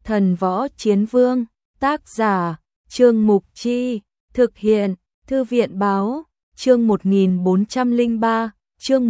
Thần Võ Chiến Vương, tác giả, Trương Mục Chi, thực hiện, Thư viện báo, chương 1403, chương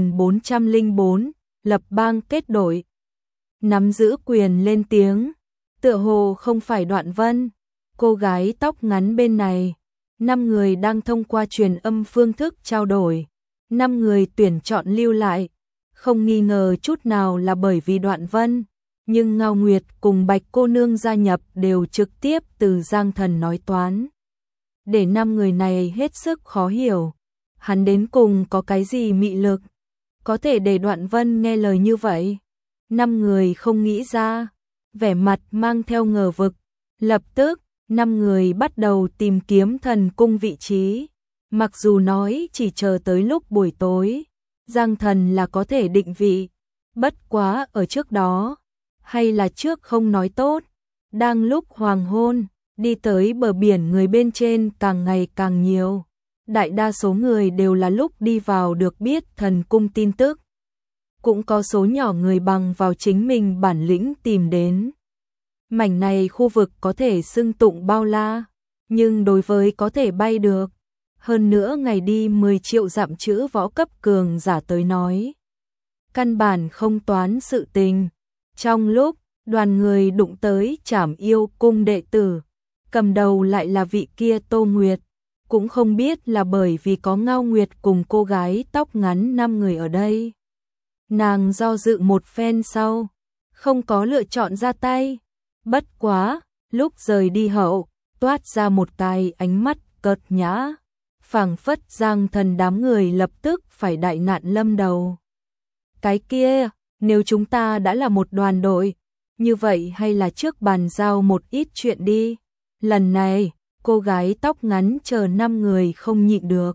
1404, lập bang kết đội. Nắm giữ quyền lên tiếng, tựa hồ không phải Đoạn Vân, cô gái tóc ngắn bên này. 5 người đang thông qua truyền âm phương thức trao đổi. 5 người tuyển chọn lưu lại, không nghi ngờ chút nào là bởi vì Đoạn Vân, nhưng Ngao Nguyệt cùng Bạch cô nương gia nhập đều trực tiếp từ Giang Thần nói toán. Để 5 người này hết sức khó hiểu, hắn đến cùng có cái gì mị lực, có thể để Đoạn Vân nghe lời như vậy. 5 người không nghĩ ra, vẻ mặt mang theo ngờ vực, lập tức 5 người bắt đầu tìm kiếm thần cung vị trí. Mặc dù nói chỉ chờ tới lúc buổi tối, Giang Thần là có thể định vị, bất quá ở trước đó, hay là trước không nói tốt. Đang lúc hoàng hôn, đi tới bờ biển người bên trên càng ngày càng nhiều. Đại đa số người đều là lúc đi vào được biết thần cung tin tức. Cũng có số nhỏ người bằng vào chính mình bản lĩnh tìm đến. Mảnh này khu vực có thể xưng tụng bao la, nhưng đối với có thể bay được, hơn nữa ngày đi 10 triệu dặm chữ võ cấp cường giả tới nói, căn bản không toán sự tình. Trong lúc đoàn người đụng tới Trảm Yêu cung đệ tử, cầm đầu lại là vị kia Tô Nguyệt, cũng không biết là bởi vì có Ngao Nguyệt cùng cô gái tóc ngắn 5 người ở đây. Nàng do dự một phen sau, không có lựa chọn ra tay. Bất quá, lúc rời đi hậu, toát ra một cái ánh mắt cợt nhã, phảng phất Giang Thần đám người lập tức phải đại nạn lâm đầu. Cái kia, nếu chúng ta đã là một đoàn đội, như vậy hay là trước bàn giao một ít chuyện đi. Lần này, cô gái tóc ngắn chờ 5 người không nhịn được.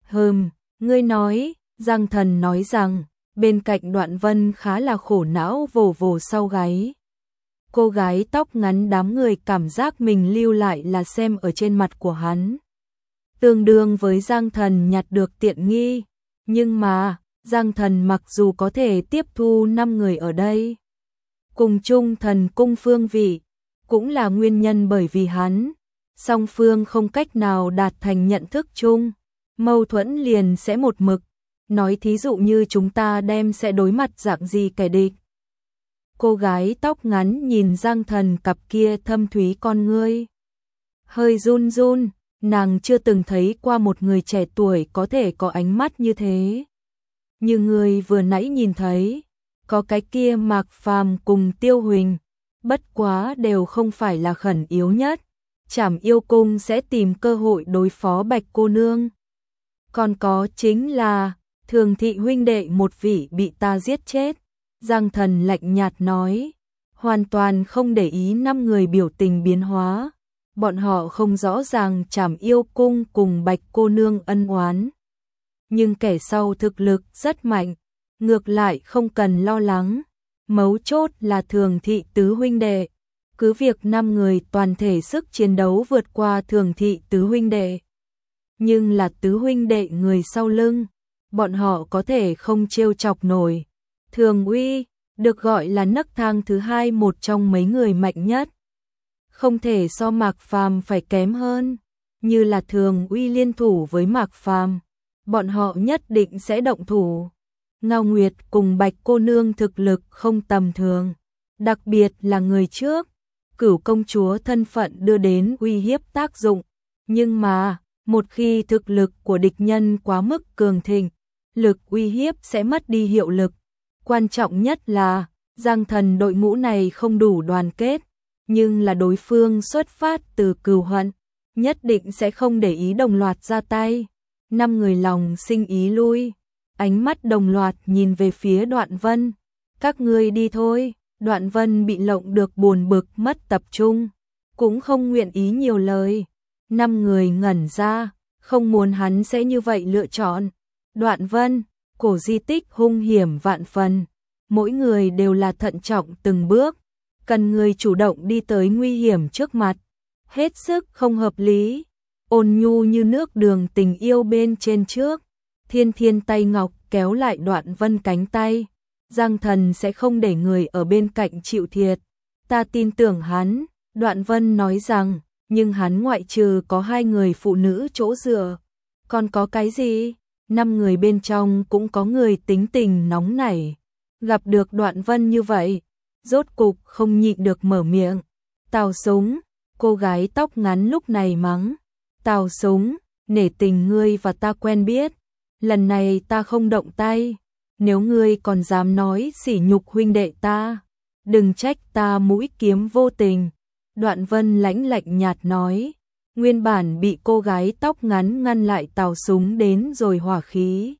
Ngươi nói, Giang Thần nói rằng, bên cạnh Đoạn Vân khá là khổ não vồ vồ sau gáy. Cô gái tóc ngắn đám người cảm giác mình lưu lại là xem ở trên mặt của hắn, tương đương với Giang Thần nhặt được tiện nghi. Nhưng mà, Giang Thần mặc dù có thể tiếp thu 5 người ở đây, cùng chung thần cung phương vị, cũng là nguyên nhân bởi vì hắn, song phương không cách nào đạt thành nhận thức chung, mâu thuẫn liền sẽ một mực. Nói thí dụ như chúng ta đem sẽ đối mặt dạng gì kẻ địch. Cô gái tóc ngắn nhìn Giang Thần cặp kia thâm thúy con ngươi, hơi run run, nàng chưa từng thấy qua một người trẻ tuổi có thể có ánh mắt như thế. Như người vừa nãy nhìn thấy, có cái kia Mạc Phàm cùng Tiêu Huỳnh, bất quá đều không phải là khẩn yếu nhất. Trảm Yêu cung sẽ tìm cơ hội đối phó Bạch cô nương. Còn có chính là Thường thị huynh đệ một vị bị ta giết chết. Giang Thần lạnh nhạt nói, hoàn toàn không để ý 5 người biểu tình biến hóa. Bọn họ không rõ ràng Trảm Yêu cung cùng Bạch cô nương ân oán, nhưng kẻ sau thực lực rất mạnh, ngược lại không cần lo lắng. Mấu chốt là Thường thị tứ huynh đệ, cứ việc 5 người toàn thể sức chiến đấu vượt qua Thường thị tứ huynh đệ, nhưng là tứ huynh đệ người sau lưng, bọn họ có thể không trêu chọc nổi. Thường Uy được gọi là nấc thang thứ 2 một trong mấy người mạnh nhất, không thể so Mạc Phàm phải kém hơn. Như là Thường Uy liên thủ với Mạc Phàm, bọn họ nhất định sẽ động thủ. Ngao Nguyệt cùng Bạch cô nương thực lực không tầm thường, đặc biệt là người trước, Cửu công chúa thân phận đưa đến uy hiếp tác dụng, nhưng mà một khi thực lực của địch nhân quá mức cường thịnh, lực uy hiếp sẽ mất đi hiệu lực. Quan trọng nhất là Giang Thần đội ngũ này không đủ đoàn kết, nhưng là đối phương xuất phát từ cừu hận, nhất định sẽ không để ý đồng loạt ra tay. 5 người lòng sinh ý lui, ánh mắt đồng loạt nhìn về phía Đoạn Vân. Các ngươi đi thôi. Đoạn Vân bị lộng được buồn bực mất tập trung, cũng không nguyện ý nhiều lời. 5 người ngẩn ra, không muốn hắn sẽ như vậy lựa chọn. Đoạn Vân, cổ di tích hung hiểm vạn phần, mỗi người đều là thận trọng từng bước, cần người chủ động đi tới nguy hiểm trước mặt, hết sức không hợp lý. Ôn nhu như nước đường tình yêu bên trên trước, Thiên Thiên tay ngọc kéo lại Đoạn Vân cánh tay. Giang Thần sẽ không để người ở bên cạnh chịu thiệt, Ta tin tưởng hắn, Đoạn Vân nói rằng, nhưng hắn ngoại trừ có 2 người phụ nữ chỗ dựa, còn có cái gì? 5 người bên trong cũng có người tính tình nóng nảy. Gặp được Đoạn Vân như vậy, rốt cục không nhịn được mở miệng. Tào Súng, cô gái tóc ngắn lúc này mắng. Tào Súng, nể tình ngươi và ta quen biết, lần này ta không động tay, nếu ngươi còn dám nói sỉ nhục huynh đệ ta, đừng trách ta mũi kiếm vô tình. Đoạn Vân lãnh lạnh nhạt nói, nguyên bản bị cô gái tóc ngắn ngăn lại Tào Súng đến rồi hỏa khí.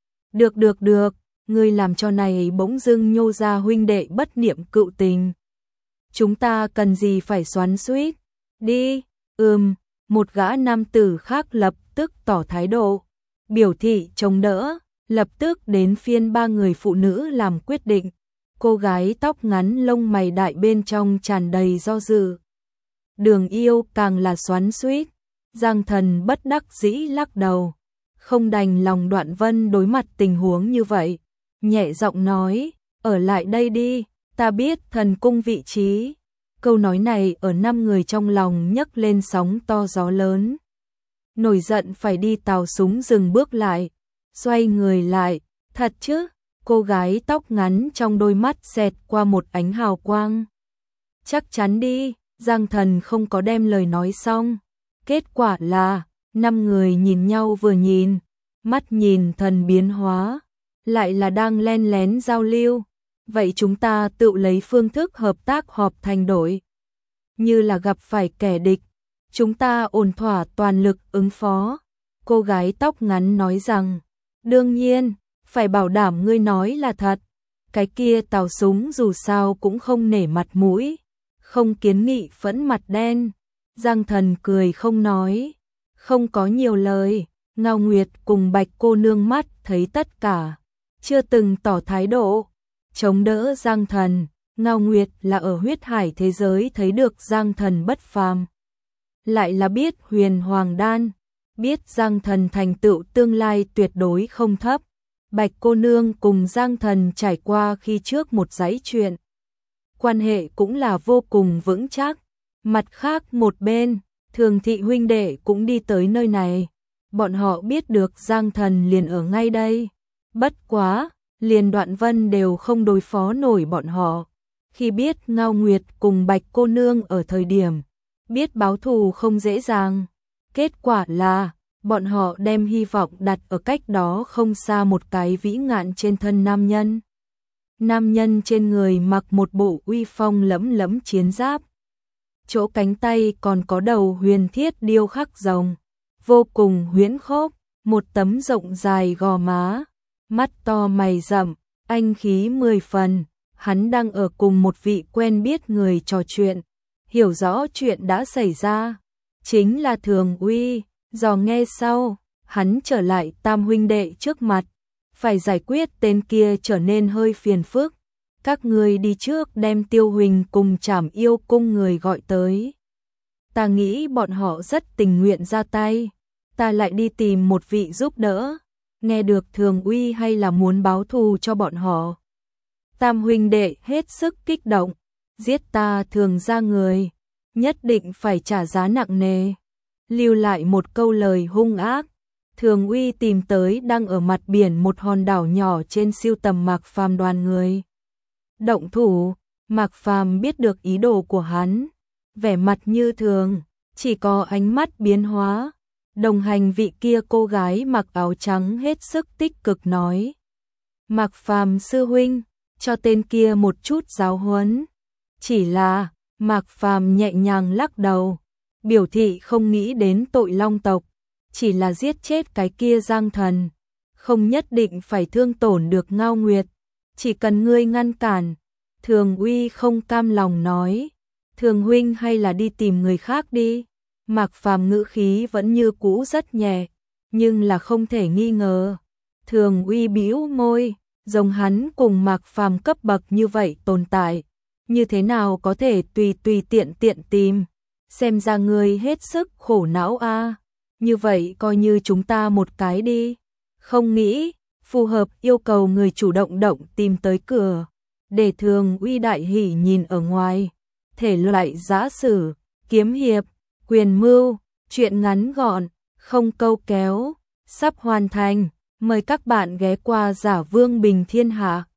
Được, ngươi làm cho này bỗng dưng nhô ra huynh đệ bất niệm cựu tình. Chúng ta cần gì phải xoắn xuýt, đi, một gã nam tử khác lập tức tỏ thái độ, biểu thị chống đỡ, lập tức đến phiên 3 người phụ nữ làm quyết định. Cô gái tóc ngắn lông mày đại bên trong tràn đầy do dự. Đường Yêu càng là xoắn xuýt, Giang Thần bất đắc dĩ lắc đầu, không đành lòng Đoạn Vân đối mặt tình huống như vậy, nhẹ giọng nói, ở lại đây đi, ta biết thần cung vị trí. Câu nói này ở 5 người trong lòng nhấc lên sóng to gió lớn. Nổi giận phải đi. Tào Súng dừng bước lại, xoay người lại, thật chứ? Cô gái tóc ngắn trong đôi mắt xẹt qua một ánh hào quang. Chắc chắn đi. Giang Thần không có đem lời nói xong. Kết quả là 5 người nhìn nhau vừa nhìn, mắt nhìn thần biến hóa, lại là đang len lén giao lưu. Vậy chúng ta tự lấy phương thức hợp tác họp thành đội. Như là gặp phải kẻ địch, chúng ta ổn thỏa toàn lực ứng phó. Cô gái tóc ngắn nói rằng, đương nhiên, phải bảo đảm ngươi nói là thật. Cái kia Tào Súng dù sao cũng không nể mặt mũi, không kiến nghị phẫn mặt đen. Giang Thần cười không nói, không có nhiều lời. Ngao Nguyệt cùng Bạch cô nương mắt thấy tất cả, chưa từng tỏ thái độ chống đỡ Giang Thần. Ngao Nguyệt là ở huyết hải thế giới thấy được Giang Thần bất phàm, lại là biết huyền hoàng đan, biết Giang Thần thành tựu tương lai tuyệt đối không thấp. Bạch cô nương cùng Giang Thần trải qua khi trước một dãy chuyện, quan hệ cũng là vô cùng vững chắc. Mặt khác một bên, Thường thị huynh đệ cũng đi tới nơi này, bọn họ biết được Giang Thần liền ở ngay đây. Bất quá, liền Đoạn Vân đều không đối phó nổi bọn họ. Khi biết Ngao Nguyệt cùng Bạch cô nương ở thời điểm, biết báo thù không dễ dàng. Kết quả là, bọn họ đem hy vọng đặt ở cách đó không xa một cái vĩ ngạn trên thân nam nhân. Nam nhân trên người mặc một bộ uy phong lẫm lẫm chiến giáp. Chỗ cánh tay còn có đầu huyền thiết điêu khắc rồng, vô cùng huyễn khốc, một tấm rộng dài gò má, mắt to mày rậm, anh khí 10 phần. Hắn đang ở cùng một vị quen biết người trò chuyện, hiểu rõ chuyện đã xảy ra, chính là Thường Uy. Dò nghe sau, hắn trở lại Tam huynh đệ trước mặt, phải giải quyết tên kia trở nên hơi phiền phức. Các người đi trước đem Tiêu Huỳnh cùng Trảm Yêu cung người gọi tới. Ta nghĩ bọn họ rất tình nguyện ra tay, ta lại đi tìm một vị giúp đỡ. Nghe được Thường Uy hay là muốn báo thù cho bọn họ. Tam huynh đệ hết sức kích động, giết ta Thường ra người, nhất định phải trả giá nặng nề. Lưu lại một câu lời hung ác. Thường Uy tìm tới đang ở mặt biển một hòn đảo nhỏ trên siêu tầm Mạc Phàm đoàn người. Động thủ, Mạc Phàm biết được ý đồ của hắn, vẻ mặt như thường, chỉ có ánh mắt biến hóa. Đồng hành vị kia cô gái mặc áo trắng hết sức tích cực nói, Mạc Phàm sư huynh, cho tên kia một chút giáo huấn. Chỉ là, Mạc Phàm nhẹ nhàng lắc đầu, biểu thị không nghĩ đến tội long tộc, chỉ là giết chết cái kia Giang Thần, không nhất định phải thương tổn được Ngao Nguyệt, chỉ cần ngươi ngăn cản. Thường Uy không cam lòng nói, Thường huynh hay là đi tìm người khác đi. Mạc Phàm ngữ khí vẫn như cũ rất nhẹ, nhưng là không thể nghi ngờ. Thường Uy bĩu môi, giống hắn cùng Mạc Phàm cấp bậc như vậy tồn tại, như thế nào có thể tùy tiện tìm. Xem ra ngươi hết sức khổ não a. Như vậy coi như chúng ta một cái đi. Không nghĩ, phù hợp yêu cầu người chủ động tìm tới cửa. Để Thường Uy đại hỉ nhìn ở ngoài, thể loại giã sử, kiếm hiệp, quyền mưu, truyện ngắn gọn, không câu kéo, sắp hoàn thành. Mời các bạn ghé qua Giả Vương Bình Thiên Hạ.